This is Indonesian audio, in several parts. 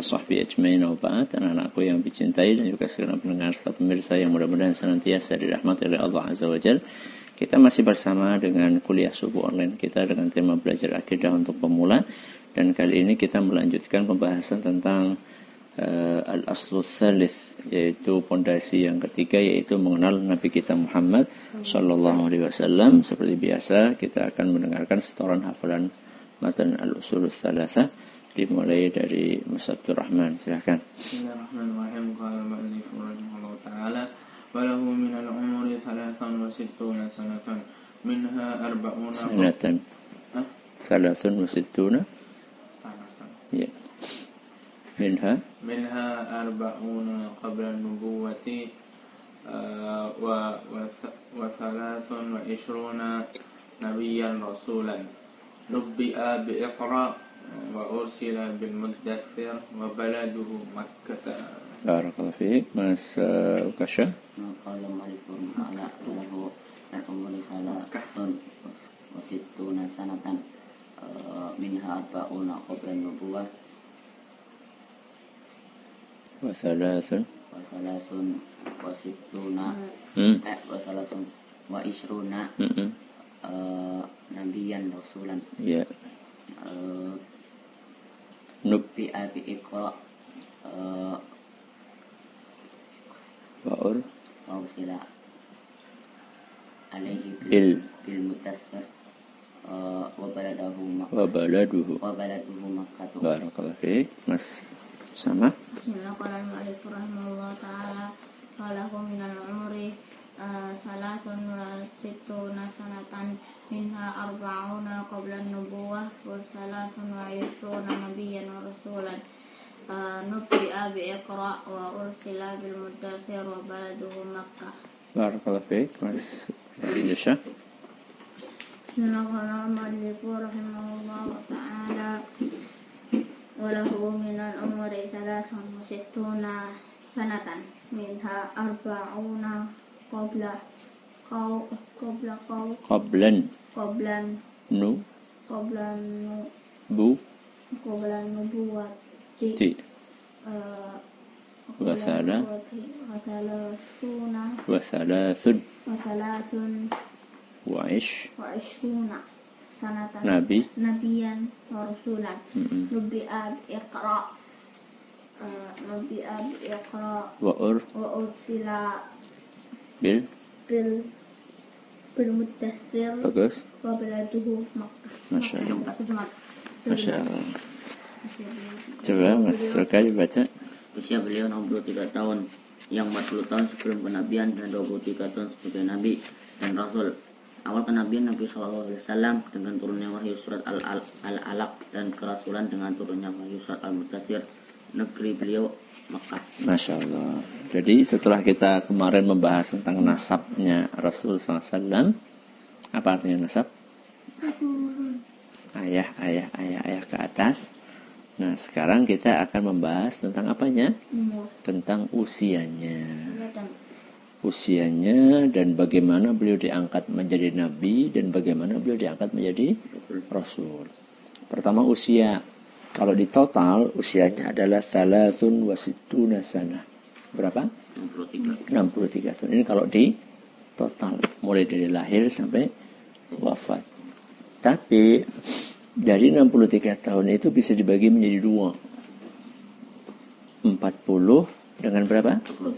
wa sahbihi ajma'in wa ba'd. Anak-anakku yang dicintai dan juga segenap pendengar serta pemirsa yang mudah-mudahan senantiasa dirahmati oleh Allah Azza wa Jalla. Kita masih bersama dengan kuliah subuh online kita dengan tema belajar akidah untuk pemula, dan kali ini kita melanjutkan pembahasan tentang al-aslu tsalits, yaitu pondasi yang ketiga, yaitu mengenal Nabi kita Muhammad sallallahu alaihi wasallam. Seperti biasa kita akan mendengarkan setoran hafalan matan al-usul tsalatsa dimulai dari Mas Abdul Rahman. Silakan. Bismillahirrahmanirrahim. Qala al-mu'allif rahimahullahu ta'ala walahu min al-umri 63 sanatan minha 40 sanatan. 63 sanatan. Ya. Minha 40 qabla an-nubuwati wa 23 nabiyyan rasulan nubbi'a bi Iqra wa ursila bil Muddaththir wa baladuhu Makkah. Barakallahu fiik. Mas Ukasha. Qala malikun ala lahu al-umri salatun wa sittuna sanatan minha arba'una qabla an-nubuwah wa thalathun wa sittuna wa thalathun wa ishruna nabiyan rasulan. Ya. Nubbi'a bi Iqra Wa'ur wa ursila alaihi bil bil Muddaththir wa baladuhu Makkah. Barakallahu fiik. Mas sama. Bismillahirrahmanirrahim. Rahimahullah ta'ala walahu minal umri salatun wa sittuna sanatan minha arba'una qabla an-nubuwah wa salatun wa yushruna nabiyyan wa rasulan nubbi'a bi Iqra wa ursila bil Muddaththir wa baladuhu Makkah. Barakallahu fiik. Mas Yusha. Bismillahirrahmanirrahim. Rahimahullah ta'ala walahu minal umri salatun wa sittuna sanatan minha arba'una qablan nubuwati wa thalathun wa ishruna sanatan nabiyan wa rasulan nubbi'a bi Iqra wa ursila bil Muddaththir bagus. wa baladuhu Makkah. Masya Allah. Coba Mas Roka dibaca. Usia beliau 63 tahun, yang 40 tahun sebelum kenabian dan 23 tahun sebagai nabi dan rasul. Awal kenabian Nabi SAW dengan turunnya wahyu surat Al-Alaq, dan kerasulan dengan turunnya wahyu surat Al-Muddaththir. Negeri beliau Makkah. Masya Allah. Jadi setelah kita kemarin membahas tentang nasabnya Rasul SAW, apa artinya nasab? Ayah ke atas. Nah, sekarang kita akan membahas tentang apanya? Tentang usianya. Usianya dan bagaimana beliau diangkat menjadi nabi dan bagaimana beliau diangkat menjadi rasul. Pertama usia. Kalau di total usianya adalah 63 sana. Berapa? 63 tahun. Ini kalau di total mulai dari lahir sampai wafat. Tapi dari 63 tahun itu bisa dibagi menjadi dua. 40 dengan berapa?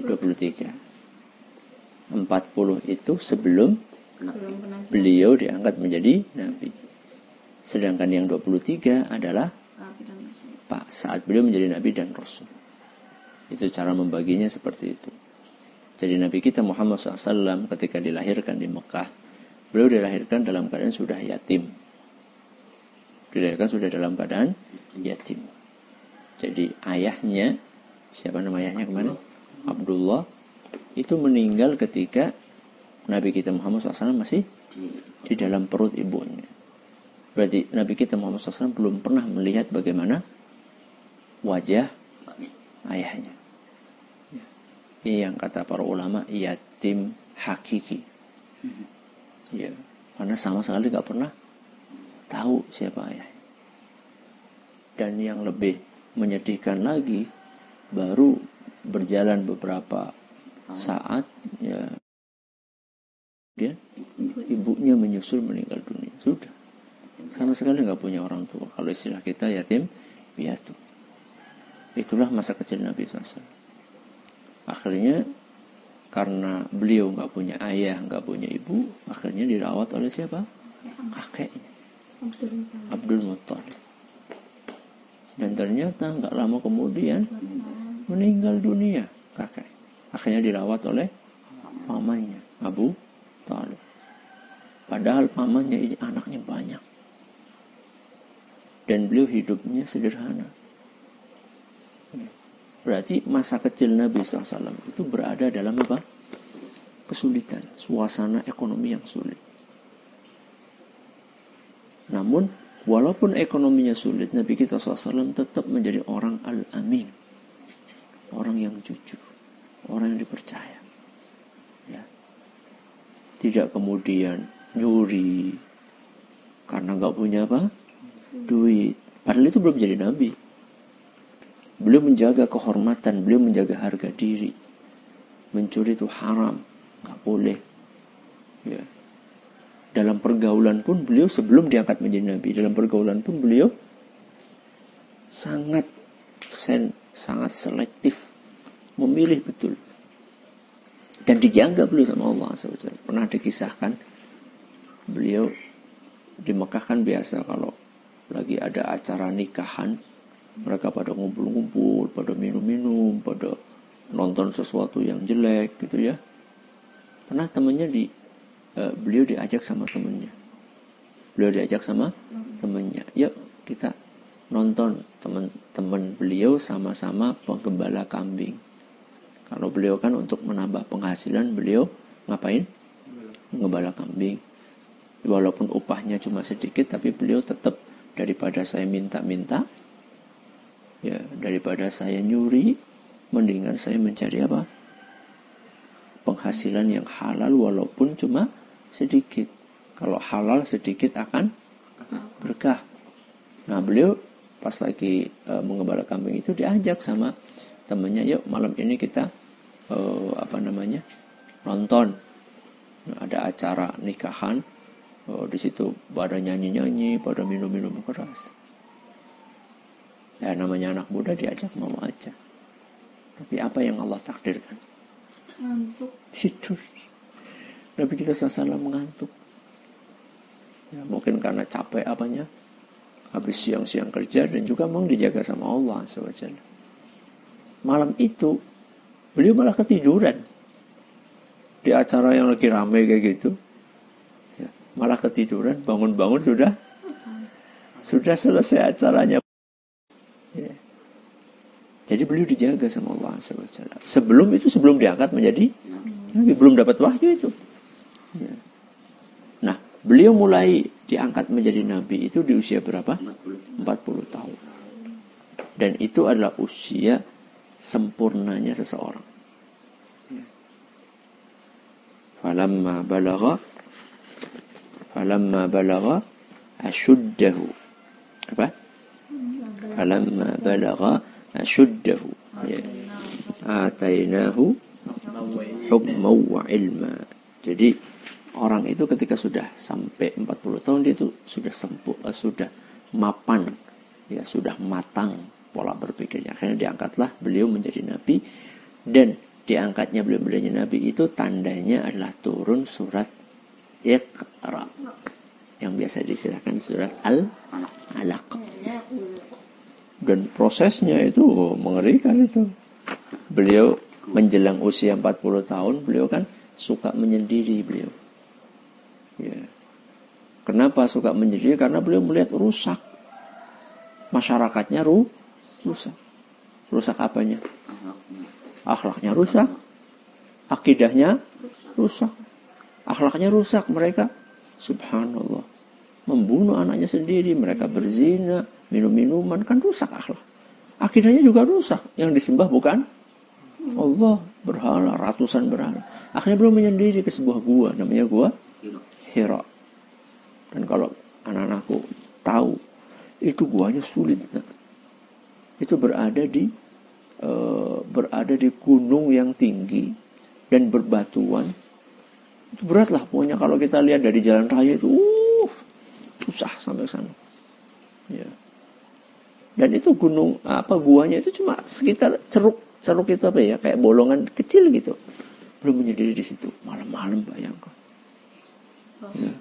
23. 40 itu sebelum beliau diangkat menjadi nabi. Sedangkan yang 23 adalah saat beliau menjadi nabi dan rasul. Itu cara membaginya seperti itu. Jadi Nabi kita Muhammad SAW ketika dilahirkan di Mekah, beliau dilahirkan dalam keadaan sudah yatim. Dilahirkan sudah dalam keadaan yatim. Jadi ayahnya, siapa nama ayahnya kemana? Abdullah. Itu meninggal ketika Nabi kita Muhammad SAW masih di dalam perut ibunya. Berarti Nabi kita Muhammad SAW belum pernah melihat bagaimana wajah ayahnya. Ini yang kata para ulama yatim hakiki. Ya, karena sama sekali nggak pernah tahu siapa ayahnya. Dan yang lebih menyedihkan lagi, baru berjalan beberapa saat, ya, dia ibunya menyusul meninggal dunia. Sudah, sama sekali nggak punya orang tua. Kalau istilah kita yatim piatu. Itulah masa kecil Nabi SAW. Akhirnya karena beliau nggak punya ayah, nggak punya ibu, akhirnya dirawat oleh siapa? Kakeknya, Abdul Muttalib. Dan ternyata nggak lama kemudian meninggal dunia kakek. Akhirnya dirawat oleh pamannya, Abu Talib. Padahal pamannya ini anaknya banyak. Dan beliau hidupnya sederhana. Berarti masa kecil Nabi SAW itu berada dalam apa? Kesulitan, suasana ekonomi yang sulit. Namun, walaupun ekonominya sulit, Nabi kita SAW tetap menjadi orang al-amin. Orang yang jujur. Orang yang dipercaya. Ya. Tidak kemudian nyuri. Karena gak punya apa? Duit. Padahal itu belum jadi Nabi. Beliau menjaga kehormatan. Beliau menjaga harga diri. Mencuri itu haram. Gak boleh. Ya. Dalam pergaulan pun beliau sebelum diangkat menjadi Nabi, dalam pergaulan pun beliau sangat selektif, memilih betul. Dan dijaga beliau sama Allah SWT. Pernah dikisahkan, beliau di Mekah kan biasa kalau lagi ada acara nikahan, mereka pada ngumpul-ngumpul, pada minum-minum, pada nonton sesuatu yang jelek gitu ya. Pernah temannya beliau diajak sama temannya. Yuk kita nonton teman-teman beliau sama-sama penggembala kambing. Kalau beliau kan untuk menambah penghasilan, beliau ngapain? Menggembala kambing. Walaupun upahnya cuma sedikit, tapi beliau tetap daripada saya minta-minta, ya daripada saya nyuri, mendingan saya mencari apa? Penghasilan yang halal walaupun cuma sedikit. Kalau halal sedikit akan berkah. Nah beliau pas lagi menggembala kambing itu diajak sama temannya, yuk malam ini kita nonton. Nah, ada acara nikahan. Di situ pada nyanyi-nyanyi, pada minum-minum keras. Ya namanya anak muda diajak mau aja. Tapi apa yang Allah takdirkan? Ngantuk. Tidur. Nabi kita SAW mengantuk. Ya, mungkin karena capek apanya. Habis siang-siang kerja dan juga memang dijaga sama Allah SWT. Malam itu beliau malah ketiduran. Di acara yang lagi ramai kayak gitu. Ya, malah ketiduran, bangun-bangun sudah selesai acaranya. Ya. Jadi beliau dijaga sama Allah SWT. Sebelum diangkat menjadi Nabi, belum dapat wahyu itu. Ya. Nah, beliau mulai diangkat menjadi Nabi itu di usia berapa? 40 tahun. Dan itu adalah usia sempurnanya seseorang. Ya. Falamma balagha ashuddahu. Apa? Falamma balagha ashuddahu. Ya. Atainahu hukman wa ilma. Jadi orang itu ketika sudah sampai 40 tahun dia itu sudah mapan, ya sudah matang pola berpikirnya. Akhirnya diangkatlah beliau menjadi nabi, dan diangkatnya beliau menjadi nabi itu tandanya adalah turun surat Iqra yang biasa disebutkan surat Al-Alaq. Dan prosesnya itu mengerikan itu. Beliau menjelang usia 40 tahun beliau kan suka menyendiri beliau. Ya. Kenapa suka menyendiri? Karena beliau melihat rusak. Masyarakatnya rusak. Rusak apanya? Akhlaknya rusak. Akidahnya rusak. Akhlaknya rusak. Mereka subhanallah membunuh anaknya sendiri. Mereka berzina, minum-minuman, kan rusak akhlak. Akidahnya juga rusak. Yang disembah bukan Allah, berhala, ratusan berhala. Akhirnya beliau menyendiri ke sebuah gua, namanya gua Hira. Dan kalau anak-anakku tahu, itu guanya sulit. Nah. itu berada di gunung yang tinggi dan berbatuan. Itu berat lah pokoknya kalau kita lihat dari jalan raya itu susah sampai sana. Ya. Dan itu guanya itu cuma sekitar ceruk itu kayak bolongan kecil gitu. Belum menyendiri di situ malam-malam, bayangkan. Ya.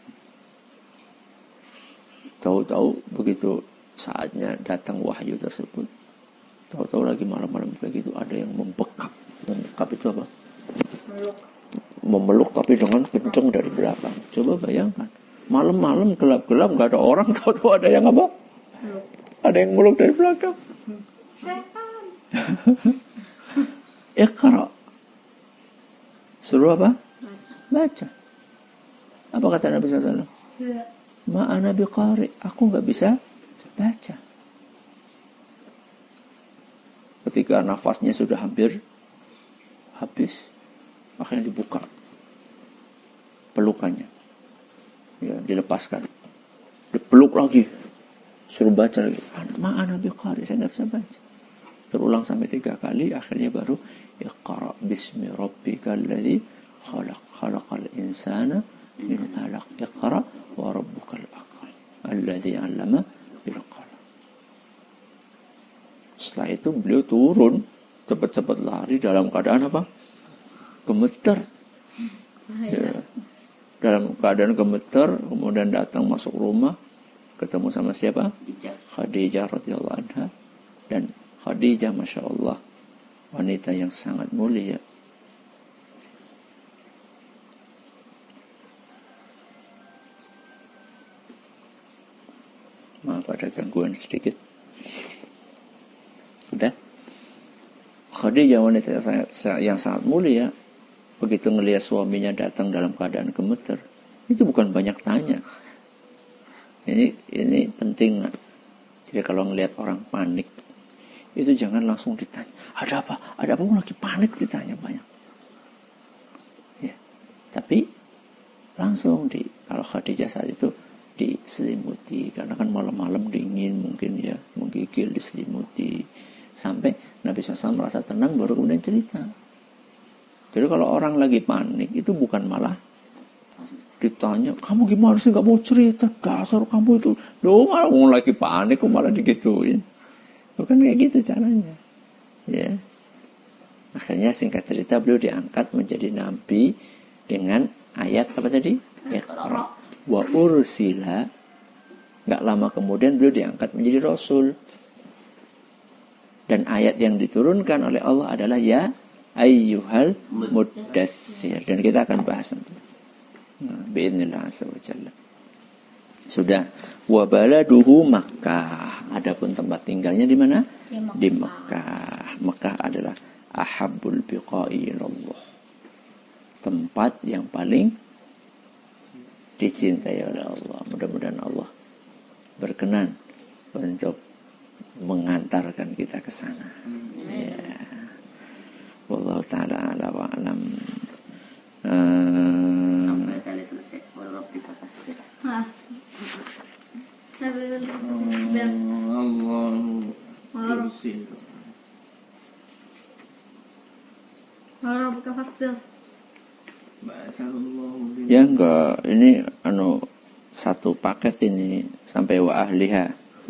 Tahu-tahu begitu saatnya datang wahyu tersebut, tahu-tahu lagi malam-malam begitu ada yang membekap. Membekap itu apa? Memeluk tapi dengan kenceng dari belakang. Coba bayangkan, malam-malam gelap-gelap nggak ada orang, tahu-tahu ada yang apa? Ada yang meluk dari belakang. Setan. Iqra. Suruh apa? Baca. Apa kata Nabi SAW? Ma'ana biqari. Aku nggak bisa baca. Ketika nafasnya sudah hampir habis, akhirnya dibuka pelukannya, ya, dilepaskan, dipeluk lagi, suruh baca lagi. Ma'ana biqari, saya nggak bisa baca. Terulang sampai 3 kali, akhirnya baru Iqra bismi rabbikal ladzi khalaq, khalaqal insana min 'alaq, Iqra wa rabbukal akram alladzi 'allama bil qalam. Setelah itu beliau turun, cepat-cepat lari dalam keadaan apa? Gemeter. Ya. Dalam keadaan gemeter, kemudian datang masuk rumah, ketemu sama siapa? Khadijah radhiyallahu anha. Dan Khadijah, masya Allah, wanita yang sangat mulia. Maaf ada gangguan sedikit. Udah. Khadijah, wanita yang sangat mulia, begitu ngelihat suaminya datang dalam keadaan gemeter, itu bukan banyak tanya. Ini penting. Jadi kalau ngelihat orang panik, itu jangan langsung ditanya, ada apa? Ada apa? Lagi panik ditanya banyak. Ya. Tapi langsung kalau Khadijah saat itu diselimuti, karena kan malam-malam dingin mungkin ya, menggigil, diselimuti. Sampai Nabi SAW merasa tenang, baru kemudian cerita. Jadi kalau orang lagi panik, itu bukan malah ditanya, kamu gimana sih gak mau cerita? Dasar kamu itu, malah lagi panik, kok malah digituin. Bukan kayak gitu caranya. Ya. Akhirnya singkat cerita beliau diangkat menjadi nabi dengan ayat apa tadi? Iqra wa ursila. Enggak lama kemudian beliau diangkat menjadi rasul. Dan ayat yang diturunkan oleh Allah adalah ya ayyuhal muddatsir. Dan kita akan bahas nanti. Bi'idznillah azza wa jalla. Sudah. Wa baladuhu Makkah. Adapun tempat tinggalnya di mana? Di Mekah. Mekah adalah ahabbul biqa'i ilallah. Tempat yang paling dicintai oleh Allah. Mudah-mudahan Allah berkenan untuk mengantarkan kita ke sana. Ya. Wallahu ta'ala ala wa alam. Sampai tadi selesai. Walau kita kasih. Allah kursi. Ya enggak, ini satu paket ini sampai wa ahliha.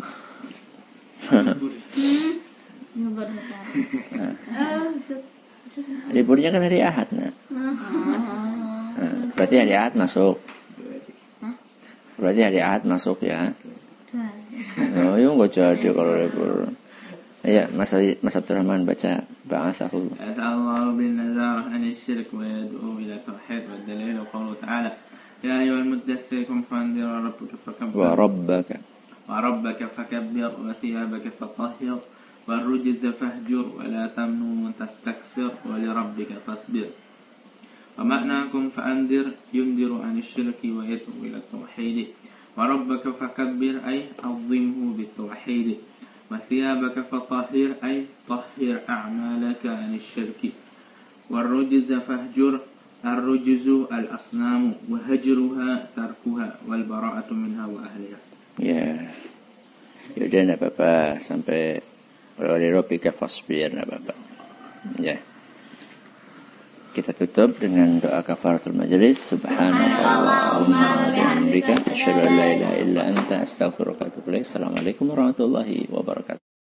Liburnya kan hari Ahad, nah. Berarti hari Ahad masuk. Berarti hari Ahad masuk ya. Oh, ya enggak jadi kalau libur. Ya, Mas Abdurrahman baca ba'athahullah. Asallahu bin nazar an asyirk wa yad'u ila tauhid wa dalil qawlu ta'ala. Ya ayyuhal muddaththir kum fa'anzir rabbaka fakabbir. Wa rabbaka fakabbir wa thiyabaka fatahhir wa rujza fahjur wa la tamnun tastakthir wa li rabbika fasbir. Wa ma'nakum fa'anzir yundiru an asyirki wa yad'u ila tauhid. Wa rabbaka fakabbir ay 'azzimhu bit tauhid. وثيابك فطهر أي طهر أعمالك عن الشرك والرجز فهجر الرجز الأصنام وهجرها تركها والبراءة منها وأهلها. Ya, yaudah enggak apa-apa sampai Wa li rabbika fasbir, enggak apa-apa. Ya. Kita tutup dengan doa kafaratul majelis. Subhanallahumma wa bihamdika asyhadu an la ilaha illa anta astaghfiruka wa atubu ilaik. Assalamualaikum warahmatullahi wabarakatuh.